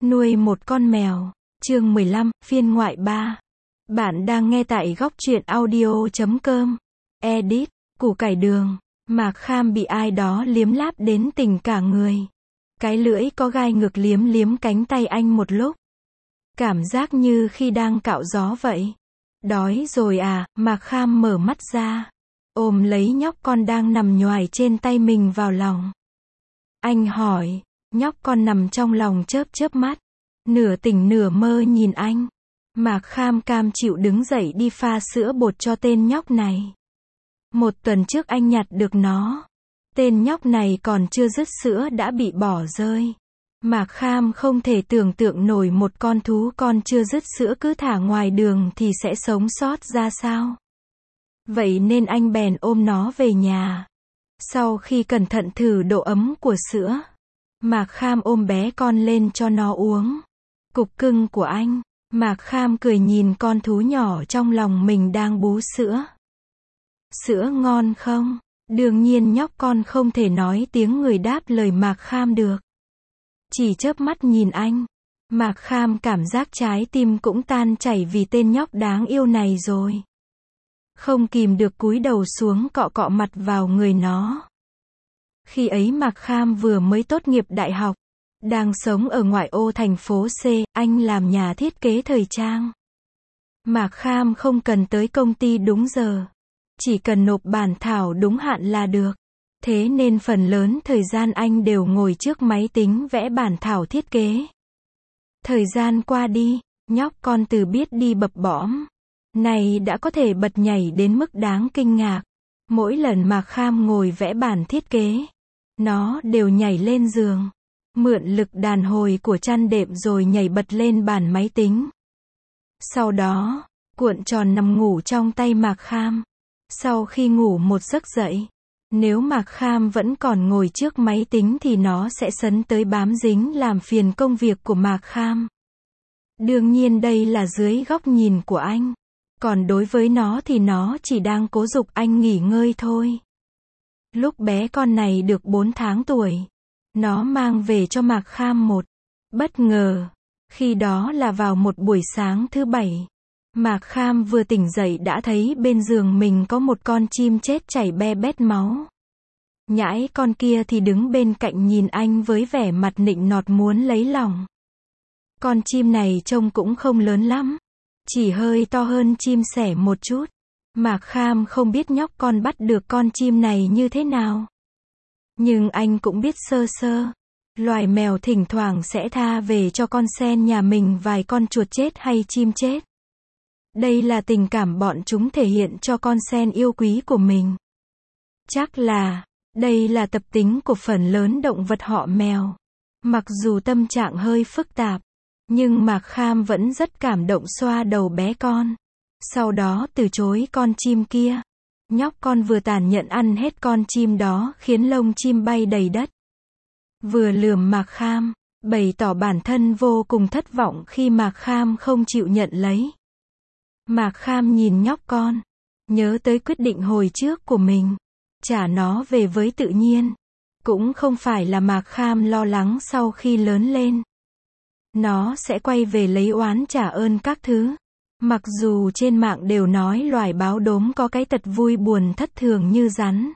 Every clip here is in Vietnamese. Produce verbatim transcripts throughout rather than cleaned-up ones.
Nuôi một con mèo. Chương mười lăm, phiên ngoại ba. Bạn đang nghe tại góc truyện audio chấm com. Edit. Củ cải đường. Mạc Kham bị ai đó liếm láp đến tỉnh cả người. Cái lưỡi có gai ngược liếm liếm cánh tay anh một lúc. Cảm giác như khi đang cạo gió vậy. Đói rồi à? Mạc Kham mở mắt ra, ôm lấy nhóc con đang nằm nhoài trên tay mình vào lòng. Anh hỏi. Nhóc con nằm trong lòng chớp chớp mắt, nửa tỉnh nửa mơ nhìn anh. Mạc Kham cam chịu đứng dậy đi pha sữa bột cho tên nhóc này. Một tuần trước anh nhặt được nó. Tên nhóc này còn chưa dứt sữa đã bị bỏ rơi. Mạc Kham không thể tưởng tượng nổi một con thú con chưa dứt sữa cứ thả ngoài đường thì sẽ sống sót ra sao. Vậy nên anh bèn ôm nó về nhà. Sau khi cẩn thận thử độ ấm của sữa, Mạc Kham ôm bé con lên cho nó uống. Cục cưng của anh. Mạc Kham cười nhìn con thú nhỏ trong lòng mình đang bú sữa. Sữa ngon không? Đương nhiên nhóc con không thể nói tiếng người đáp lời Mạc Kham được. Chỉ chớp mắt nhìn anh. Mạc Kham cảm giác trái tim cũng tan chảy vì tên nhóc đáng yêu này rồi. Không kìm được cúi đầu xuống cọ cọ mặt vào người nó. Khi ấy Mạc Kham vừa mới tốt nghiệp đại học, đang sống ở ngoại ô thành phố C, anh làm nhà thiết kế thời trang. Mạc Kham không cần tới công ty đúng giờ, chỉ cần nộp bản thảo đúng hạn là được. Thế nên phần lớn thời gian anh đều ngồi trước máy tính vẽ bản thảo thiết kế. Thời gian qua đi, nhóc con từ biết đi bập bõm này đã có thể bật nhảy đến mức đáng kinh ngạc. Mỗi lần Mạc Kham ngồi vẽ bản thiết kế, nó đều nhảy lên giường, mượn lực đàn hồi của chăn đệm rồi nhảy bật lên bàn máy tính. Sau đó, cuộn tròn nằm ngủ trong tay Mạc Kham. Sau khi ngủ một giấc dậy, nếu Mạc Kham vẫn còn ngồi trước máy tính thì nó sẽ sấn tới bám dính làm phiền công việc của Mạc Kham. Đương nhiên đây là dưới góc nhìn của anh. Còn đối với nó thì nó chỉ đang cố giục anh nghỉ ngơi thôi. Lúc bé con này được bốn tháng tuổi, nó mang về cho Mạc Kham một bất ngờ. Khi đó là vào một buổi sáng thứ bảy. Mạc Kham vừa tỉnh dậy đã thấy bên giường mình có một con chim chết chảy be bét máu. Nhãi con kia thì đứng bên cạnh nhìn anh với vẻ mặt nịnh nọt muốn lấy lòng. Con chim này trông cũng không lớn lắm, chỉ hơi to hơn chim sẻ một chút. Mạc Kham không biết nhóc con bắt được con chim này như thế nào, nhưng anh cũng biết sơ sơ. Loài mèo thỉnh thoảng sẽ tha về cho con sen nhà mình vài con chuột chết hay chim chết. Đây là tình cảm bọn chúng thể hiện cho con sen yêu quý của mình. Chắc là, đây là tập tính của phần lớn động vật họ mèo. Mặc dù tâm trạng hơi phức tạp, nhưng Mạc Kham vẫn rất cảm động xoa đầu bé con. Sau đó từ chối con chim kia. Nhóc con vừa tàn nhẫn ăn hết con chim đó khiến lông chim bay đầy đất. Vừa lườm Mạc Kham, bày tỏ bản thân vô cùng thất vọng khi Mạc Kham không chịu nhận lấy. Mạc Kham nhìn nhóc con, nhớ tới quyết định hồi trước của mình, trả nó về với tự nhiên. Cũng không phải là Mạc Kham lo lắng sau khi lớn lên nó sẽ quay về lấy oán trả ơn các thứ. Mặc dù trên mạng đều nói loài báo đốm có cái tật vui buồn thất thường như rắn,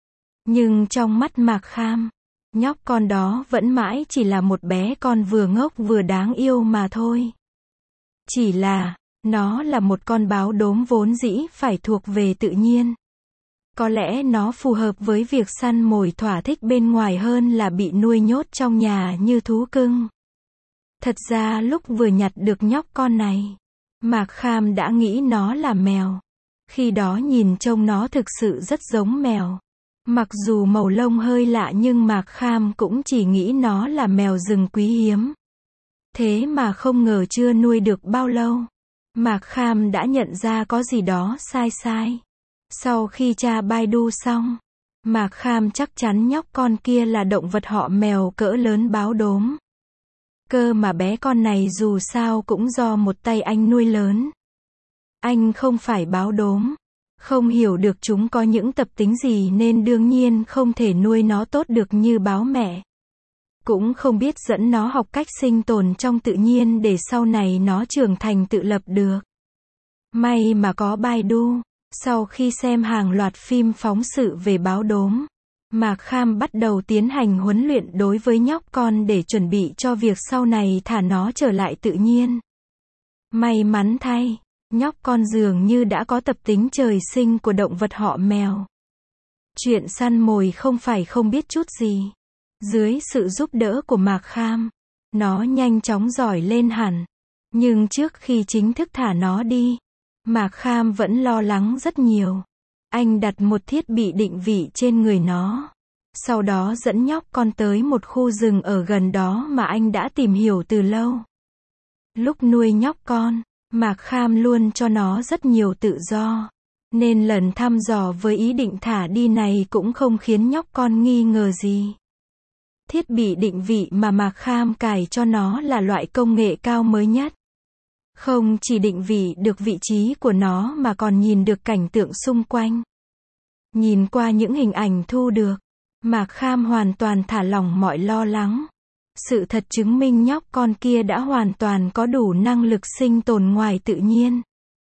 nhưng trong mắt Mạc Kham, nhóc con đó vẫn mãi chỉ là một bé con vừa ngốc vừa đáng yêu mà thôi. Chỉ là, nó là một con báo đốm vốn dĩ phải thuộc về tự nhiên. Có lẽ nó phù hợp với việc săn mồi thỏa thích bên ngoài hơn là bị nuôi nhốt trong nhà như thú cưng. Thật ra lúc vừa nhặt được nhóc con này, Mạc Kham đã nghĩ nó là mèo. Khi đó nhìn trông nó thực sự rất giống mèo. Mặc dù màu lông hơi lạ nhưng Mạc Kham cũng chỉ nghĩ nó là mèo rừng quý hiếm. Thế mà không ngờ chưa nuôi được bao lâu, Mạc Kham đã nhận ra có gì đó sai sai. Sau khi tra Baidu xong, Mạc Kham chắc chắn nhóc con kia là động vật họ mèo cỡ lớn báo đốm. Cơ mà bé con này dù sao cũng do một tay anh nuôi lớn. Anh không phải báo đốm, không hiểu được chúng có những tập tính gì nên đương nhiên không thể nuôi nó tốt được như báo mẹ. cũng không biết dẫn nó học cách sinh tồn trong tự nhiên để sau này nó trưởng thành tự lập được. May mà có Baidu. Sau khi xem hàng loạt phim phóng sự về báo đốm, Mạc Kham bắt đầu tiến hành huấn luyện đối với nhóc con để chuẩn bị cho việc sau này thả nó trở lại tự nhiên. May mắn thay, nhóc con dường như đã có tập tính trời sinh của động vật họ mèo. Chuyện săn mồi không phải không biết chút gì. Dưới sự giúp đỡ của Mạc Kham, nó nhanh chóng giỏi lên hẳn. Nhưng trước khi chính thức thả nó đi, Mạc Kham vẫn lo lắng rất nhiều. Anh đặt một thiết bị định vị trên người nó. Sau đó dẫn nhóc con tới một khu rừng ở gần đó mà anh đã tìm hiểu từ lâu. Lúc nuôi nhóc con, Mạc Kham luôn cho nó rất nhiều tự do. Nên lần thăm dò với ý định thả đi này cũng không khiến nhóc con nghi ngờ gì. Thiết bị định vị mà Mạc Kham cài cho nó là loại công nghệ cao mới nhất. Không chỉ định vị được vị trí của nó mà còn nhìn được cảnh tượng xung quanh. Nhìn qua những hình ảnh thu được, Mạc Kham hoàn toàn thả lỏng mọi lo lắng. Sự thật chứng minh nhóc con kia đã hoàn toàn có đủ năng lực sinh tồn ngoài tự nhiên.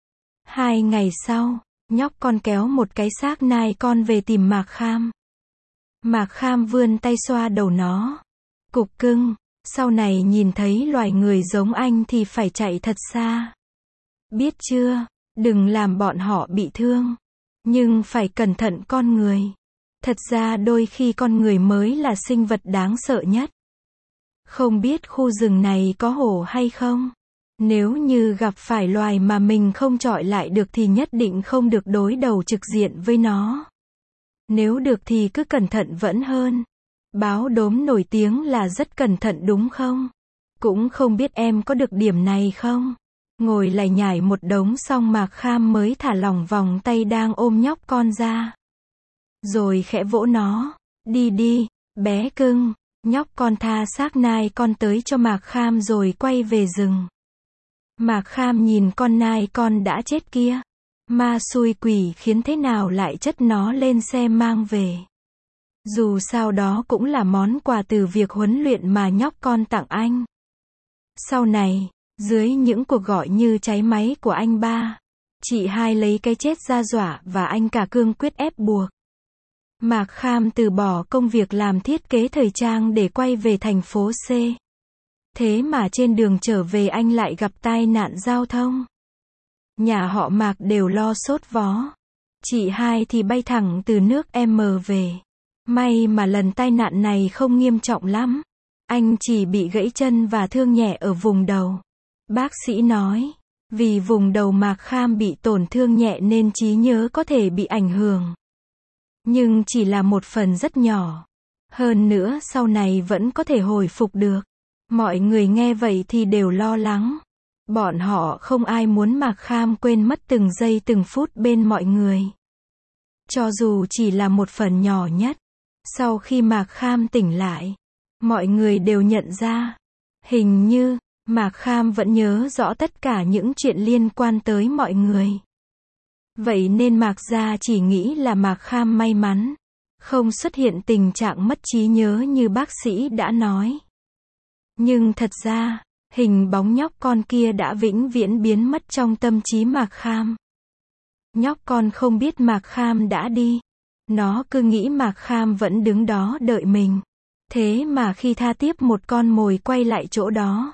Hai ngày sau, nhóc con kéo một cái xác nai con về tìm Mạc Kham. Mạc Kham vươn tay xoa đầu nó. Cục cưng, sau này nhìn thấy loài người giống anh thì phải chạy thật xa. Biết chưa, đừng làm bọn họ bị thương. Nhưng phải cẩn thận con người. Thật ra đôi khi con người mới là sinh vật đáng sợ nhất. Không biết khu rừng này có hổ hay không? Nếu như gặp phải loài mà mình không chọi lại được thì nhất định không được đối đầu trực diện với nó. Nếu được thì cứ cẩn thận vẫn hơn. Báo đốm nổi tiếng là rất cẩn thận đúng không? Cũng không biết em có được điểm này không? Ngồi lải nhải một đống xong Mạc Kham mới thả lỏng vòng tay đang ôm nhóc con ra. Rồi khẽ vỗ nó. Đi đi, bé cưng. Nhóc con tha xác nai con tới cho Mạc Kham rồi quay về rừng. Mạc Kham nhìn con nai con đã chết kia. Ma xui quỷ khiến thế nào lại chất nó lên xe mang về. Dù sao đó cũng là món quà từ việc huấn luyện mà nhóc con tặng anh. Sau này, dưới những cuộc gọi như cháy máy của anh ba, chị hai lấy cái chết ra dọa và anh cả cương quyết ép buộc. Mạc Kham từ bỏ công việc làm thiết kế thời trang để quay về thành phố C. Thế mà trên đường trở về anh lại gặp tai nạn giao thông. Nhà họ Mạc đều lo sốt vó. Chị hai thì bay thẳng từ nước M về. May mà lần tai nạn này không nghiêm trọng lắm. Anh chỉ bị gãy chân và thương nhẹ ở vùng đầu. Bác sĩ nói, vì vùng đầu Mạc Kham bị tổn thương nhẹ nên trí nhớ có thể bị ảnh hưởng. Nhưng chỉ là một phần rất nhỏ. Hơn nữa sau này vẫn có thể hồi phục được. Mọi người nghe vậy thì đều lo lắng. Bọn họ không ai muốn Mạc Kham quên mất từng giây từng phút bên mọi người. Cho dù chỉ là một phần nhỏ nhất. Sau khi Mạc Kham tỉnh lại, mọi người đều nhận ra. Hình như, Mạc Kham vẫn nhớ rõ tất cả những chuyện liên quan tới mọi người. Vậy nên Mạc gia chỉ nghĩ là Mạc Kham may mắn. Không xuất hiện tình trạng mất trí nhớ như bác sĩ đã nói. Nhưng thật ra, hình bóng nhóc con kia đã vĩnh viễn biến mất trong tâm trí Mạc Kham. Nhóc con không biết Mạc Kham đã đi. Nó cứ nghĩ Mạc Kham vẫn đứng đó đợi mình. Thế mà khi tha tiếp một con mồi quay lại chỗ đó,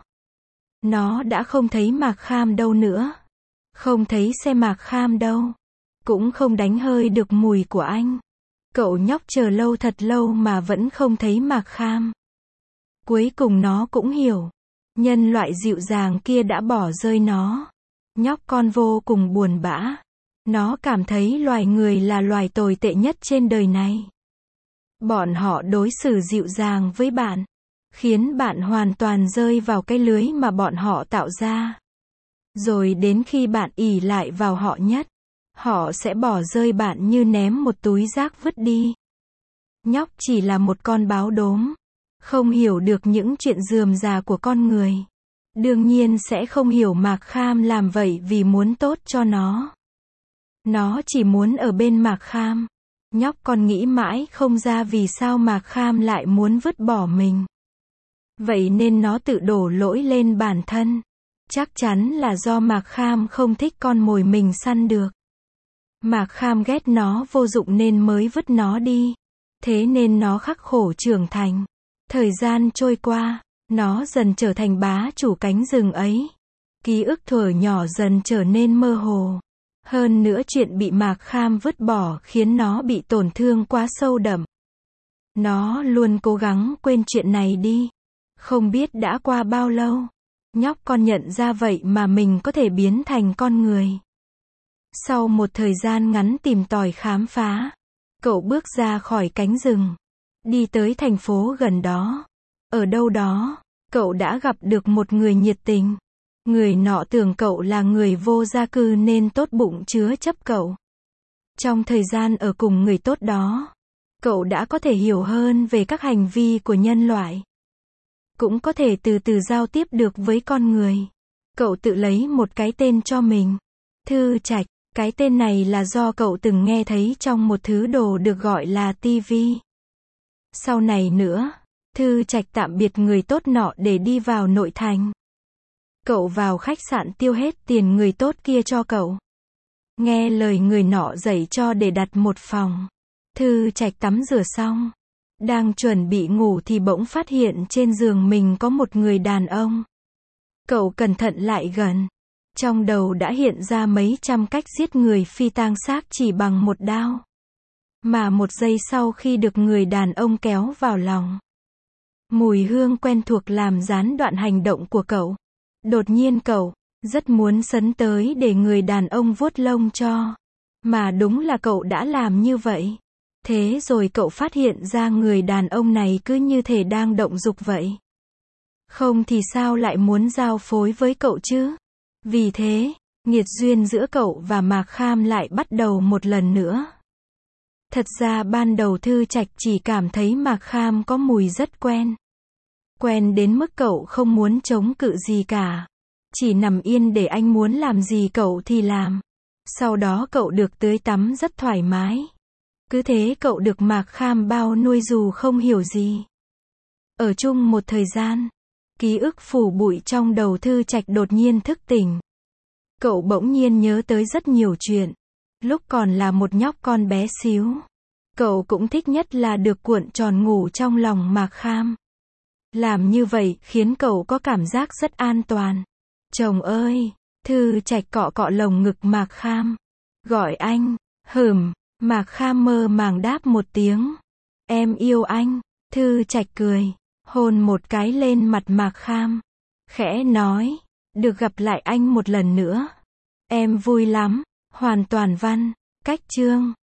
nó đã không thấy Mạc Kham đâu nữa. Không thấy xe Mạc Kham đâu. Cũng không đánh hơi được mùi của anh. Cậu nhóc chờ lâu thật lâu mà vẫn không thấy Mạc Kham. Cuối cùng nó cũng hiểu. Nhân loại dịu dàng kia đã bỏ rơi nó. Nhóc con vô cùng buồn bã. Nó cảm thấy loài người là loài tồi tệ nhất trên đời này. Bọn họ đối xử dịu dàng với bạn, khiến bạn hoàn toàn rơi vào cái lưới mà bọn họ tạo ra. Rồi đến khi bạn ỷ lại vào họ nhất, họ sẽ bỏ rơi bạn như ném một túi rác vứt đi. Nhóc chỉ là một con báo đốm, không hiểu được những chuyện rườm rà của con người. Đương nhiên sẽ không hiểu Mạc Kham làm vậy vì muốn tốt cho nó. Nó chỉ muốn ở bên Mạc Kham. Nhóc còn nghĩ mãi không ra vì sao Mạc Kham lại muốn vứt bỏ mình. Vậy nên nó tự đổ lỗi lên bản thân. Chắc chắn là do Mạc Kham không thích con mồi mình săn được. Mạc Kham ghét nó vô dụng nên mới vứt nó đi. Thế nên nó khắc khổ trưởng thành. Thời gian trôi qua, nó dần trở thành bá chủ cánh rừng ấy. Ký ức thuở nhỏ dần trở nên mơ hồ. Hơn nữa chuyện bị Mạc Kham vứt bỏ khiến nó bị tổn thương quá sâu đậm. Nó luôn cố gắng quên chuyện này đi. Không biết đã qua bao lâu, nhóc con nhận ra vậy mà mình có thể biến thành con người. Sau một thời gian ngắn tìm tòi khám phá, cậu bước ra khỏi cánh rừng, đi tới thành phố gần đó. Ở đâu đó, cậu đã gặp được một người nhiệt tình. Người nọ tưởng cậu là người vô gia cư nên tốt bụng chứa chấp cậu. Trong thời gian ở cùng người tốt đó, cậu đã có thể hiểu hơn về các hành vi của nhân loại. Cũng có thể từ từ giao tiếp được với con người. Cậu tự lấy một cái tên cho mình. Thư Trạch. Cái tên này là do cậu từng nghe thấy trong một thứ đồ được gọi là ti vi. Sau này nữa, Thư Trạch tạm biệt người tốt nọ để đi vào nội thành. Cậu vào khách sạn tiêu hết tiền người tốt kia cho cậu. Nghe lời người nọ dạy cho để đặt một phòng. Thư Trạch tắm rửa xong, đang chuẩn bị ngủ thì bỗng phát hiện trên giường mình có một người đàn ông. Cậu cẩn thận lại gần. Trong đầu đã hiện ra mấy trăm cách giết người phi tang xác chỉ bằng một đao. Mà một giây sau khi được người đàn ông kéo vào lòng, mùi hương quen thuộc làm gián đoạn hành động của cậu. Đột nhiên cậu rất muốn sấn tới để người đàn ông vuốt lông cho. Mà đúng là cậu đã làm như vậy. Thế rồi cậu phát hiện ra người đàn ông này cứ như thể đang động dục vậy. Không thì sao lại muốn giao phối với cậu chứ? Vì thế, nghiệt duyên giữa cậu và Mạc Kham lại bắt đầu một lần nữa. Thật ra ban đầu Thư Trạch chỉ cảm thấy Mạc Kham có mùi rất quen. Quen đến mức cậu không muốn chống cự gì cả. Chỉ nằm yên để anh muốn làm gì cậu thì làm. Sau đó cậu được tưới tắm rất thoải mái. Cứ thế cậu được Mạc Kham bao nuôi dù không hiểu gì. Ở chung một thời gian, ký ức phủ bụi trong đầu Thư Trạch đột nhiên thức tỉnh. Cậu bỗng nhiên nhớ tới rất nhiều chuyện. Lúc còn là một nhóc con bé xíu, cậu cũng thích nhất là được cuộn tròn ngủ trong lòng Mạc Kham. Làm như vậy khiến cậu có cảm giác rất an toàn. Chồng ơi! Thư Trạch cọ cọ lồng ngực Mạc Kham. Gọi anh. Hừm. Mạc Kham mơ màng đáp một tiếng. Em yêu anh. Thư Trạch cười, hôn một cái lên mặt Mạc Kham. Khẽ nói. Được gặp lại anh một lần nữa. Em vui lắm. Hoàn toàn văn. Cách chương.